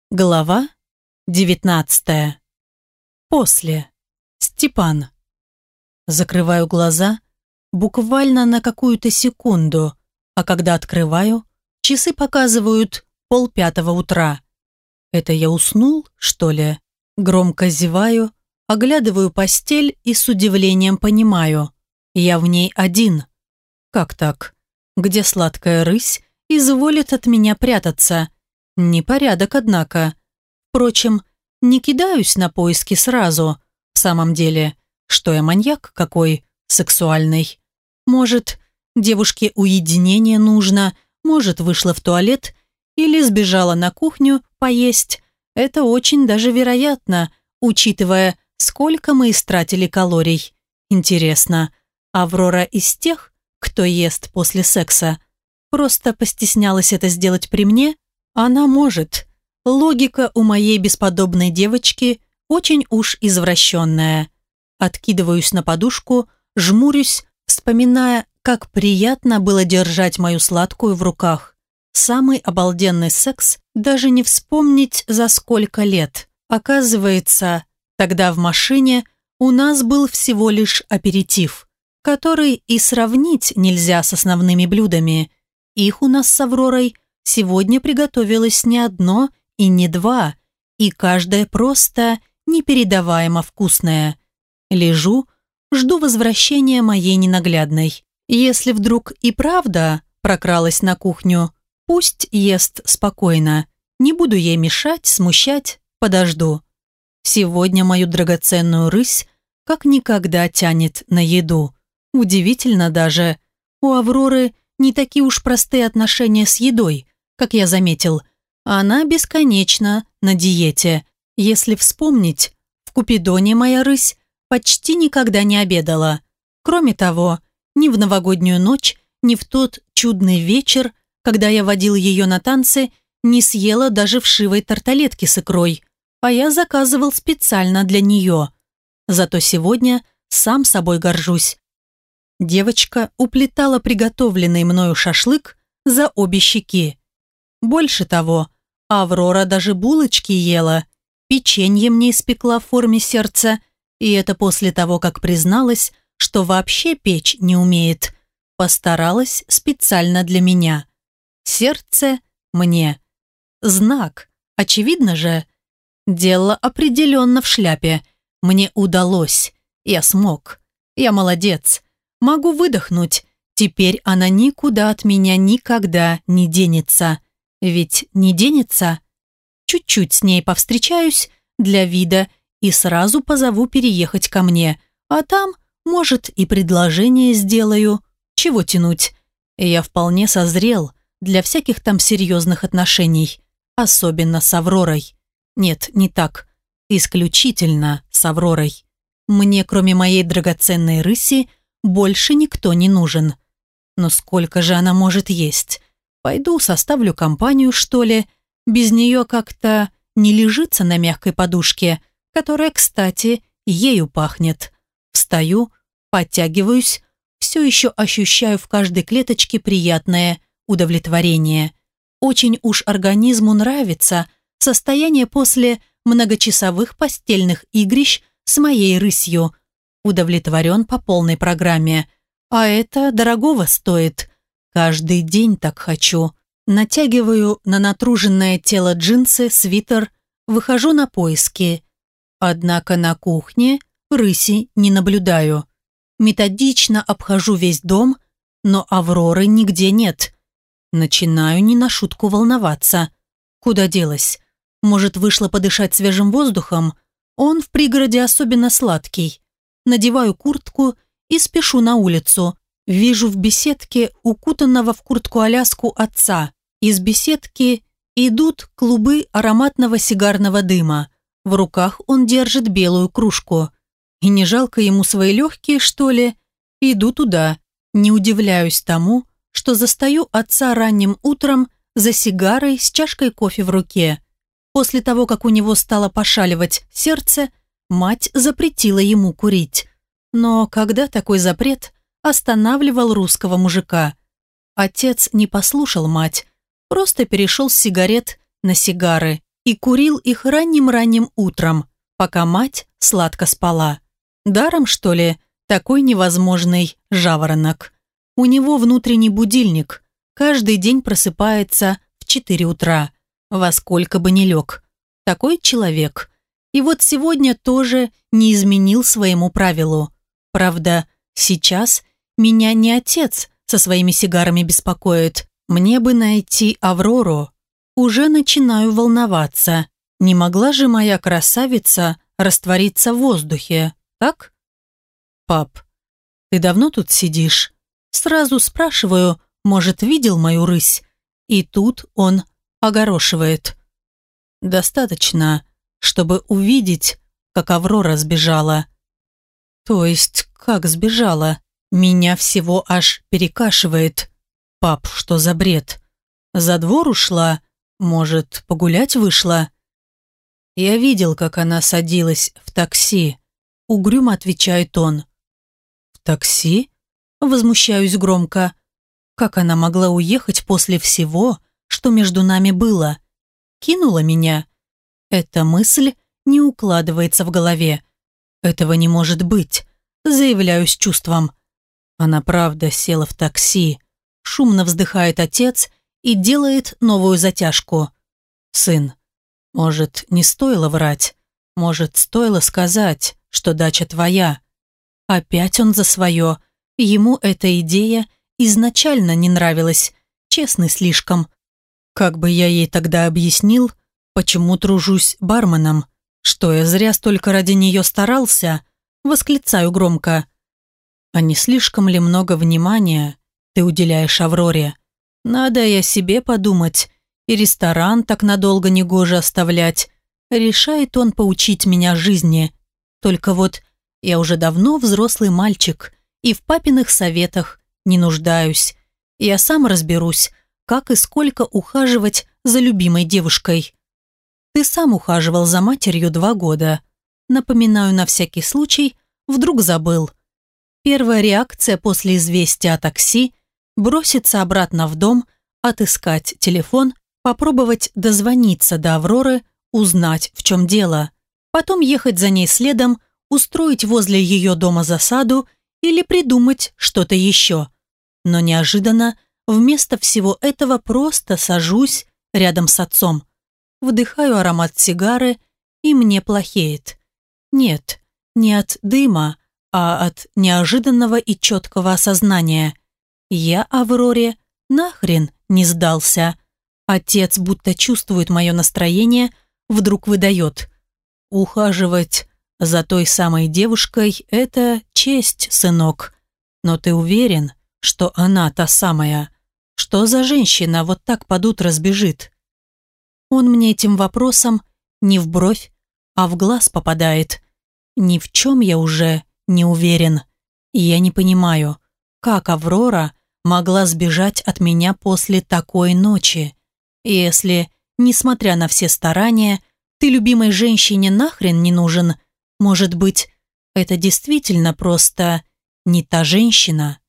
Глава 19. После. Степан. Закрываю глаза буквально на какую-то секунду, а когда открываю, часы показывают 4:30 утра. Это я уснул, что ли? Громко зеваю, оглядываю постель и с удивлением понимаю, я в ней один. Как так? Где сладкая рысь изволит от меня прятаться? Непорядок, однако. Впрочем, не кидаюсь на поиски сразу. В самом деле, что я маньяк какой, сексуальный. Может, девушке уединение нужно, может, вышла в туалет или сбежала на кухню поесть. Это очень даже вероятно, учитывая, сколько мы истратили калорий. Интересно, Аврора из тех, кто ест после секса? Просто постеснялась это сделать при мне? Она может. Логика у моей бесподобной девочки очень уж извращенная. Откидываюсь на подушку, жмурюсь, вспоминая, как приятно было держать мою сладкую в руках. Самый обалденный секс даже не вспомнить за сколько лет. Оказывается, тогда в машине у нас был всего лишь аперитив, который и сравнить нельзя с основными блюдами. Их у нас с Авророй сегодня приготовилось не одно и не два, и каждое просто непередаваемо вкусное. Лежу, жду возвращения моей ненаглядной. Если вдруг и правда прокралась на кухню, пусть ест спокойно. Не буду ей мешать, смущать, подожду. Сегодня мою драгоценную рысь как никогда тянет на еду. Удивительно даже. У Авроры не такие уж простые отношения с едой, как я заметил. Она бесконечно на диете. Если вспомнить, в Купидоне моя рысь почти никогда не обедала. Кроме того, ни в новогоднюю ночь, ни в тот чудный вечер, когда я водил ее на танцы, не съела даже вшивой тарталетки с икрой, а я заказывал специально для нее. Зато сегодня сам собой горжусь. Девочка уплетала приготовленный мною шашлык за обе щеки. Больше того, Аврора даже булочки ела, печенье мне испекла в форме сердца, и это после того, как призналась, что вообще печь не умеет. Постаралась специально для меня. Сердце мне. Знак, очевидно же. Дело определенно в шляпе. Мне удалось. Я смог. Я молодец. Могу выдохнуть. Теперь она никуда от меня никогда не денется. Ведь не денется? Чуть-чуть с ней повстречаюсь для вида и сразу позову переехать ко мне. А там, может, и предложение сделаю. Чего тянуть? Я вполне созрел для всяких там серьезных отношений. Особенно с Авророй. Нет, не так. Исключительно с Авророй. Мне, кроме моей драгоценной рыси, больше никто не нужен. Но сколько же она может есть? Пойду составлю компанию, что ли. Без нее как-то не лежится на мягкой подушке, которая, кстати, ею пахнет. Встаю, подтягиваюсь, все еще ощущаю в каждой клеточке приятное удовлетворение. Очень уж организму нравится состояние после многочасовых постельных игрищ с моей рысью. Удовлетворен по полной программе. А это дорогого стоит. Каждый день так хочу. Натягиваю на натруженное тело джинсы, свитер, выхожу на поиски. Однако на кухне рыси не наблюдаю. Методично обхожу весь дом, но Авроры нигде нет. Начинаю не на шутку волноваться. Куда делась? Может, вышла подышать свежим воздухом? Он в пригороде особенно сладкий. Надеваю куртку и спешу на улицу. Вижу в беседке укутанного в куртку-аляску отца. Из беседки идут клубы ароматного сигарного дыма. В руках он держит белую кружку. И не жалко ему свои легкие, что ли? Иду туда. Не удивляюсь тому, что застаю отца ранним утром за сигарой с чашкой кофе в руке. После того, как у него стало пошаливать сердце, мать запретила ему курить. Но когда такой запрет останавливал русского мужика? Отец не послушал мать, просто перешел с сигарет на сигары и курил их ранним-ранним утром, пока мать сладко спала. Даром, что ли, такой невозможный жаворонок. У него внутренний будильник. Каждый день просыпается в 4 утра, во сколько бы ни лег. Такой человек. И вот сегодня тоже не изменил своему правилу. Правда, сейчас меня не отец со своими сигарами беспокоит. Мне бы найти Аврору. Уже начинаю волноваться. Не могла же моя красавица раствориться в воздухе, так? Пап, ты давно тут сидишь? Сразу спрашиваю, может, видел мою рысь? И тут он огорошивает. Достаточно, чтобы увидеть, как Аврора сбежала. То есть, как сбежала? Меня всего аж перекашивает. Пап, что за бред? За двор ушла? Может, погулять вышла? Я видел, как она садилась в такси. Угрюмо отвечает он. В такси? Возмущаюсь громко. Как она могла уехать после всего, что между нами было? Кинула меня? Эта мысль не укладывается в голове. Этого не может быть, заявляю с чувством. Она правда села в такси. Шумно вздыхает отец и делает новую затяжку. Сын, может, не стоило врать? Может, стоило сказать, что дача твоя? Опять он за свое. Ему эта идея изначально не нравилась. Честный слишком. Как бы я ей тогда объяснил, почему тружусь барменом? Что я зря столько ради нее старался? Восклицаю громко. А не слишком ли много внимания ты уделяешь Авроре? Надо и о себе подумать. И ресторан так надолго негоже оставлять. Решает он поучить меня жизни. Только вот я уже давно взрослый мальчик и в папиных советах не нуждаюсь. Я сам разберусь, как и сколько ухаживать за любимой девушкой. Ты сам ухаживал за матерью 2 года. Напоминаю на всякий случай, вдруг забыл. Первая реакция после известия о такси – броситься обратно в дом, отыскать телефон, попробовать дозвониться до Авроры, узнать, в чем дело. Потом ехать за ней следом, устроить возле ее дома засаду или придумать что-то еще. Но неожиданно вместо всего этого просто сажусь рядом с отцом. Вдыхаю аромат сигары, и мне плохеет. Нет, не от дыма, а от неожиданного и четкого осознания. Я Авроре нахрен не сдался. Отец будто чувствует мое настроение, вдруг выдает. Ухаживать за той самой девушкой – это честь, сынок. Но ты уверен, что она та самая? Что за женщина вот так под утро сбежит? Он мне этим вопросом не в бровь, а в глаз попадает. Ни в чем я уже не уверен. И я не понимаю, как Аврора могла сбежать от меня после такой ночи. Если, несмотря на все старания, ты любимой женщине нахрен не нужен, может быть, это действительно просто не та женщина?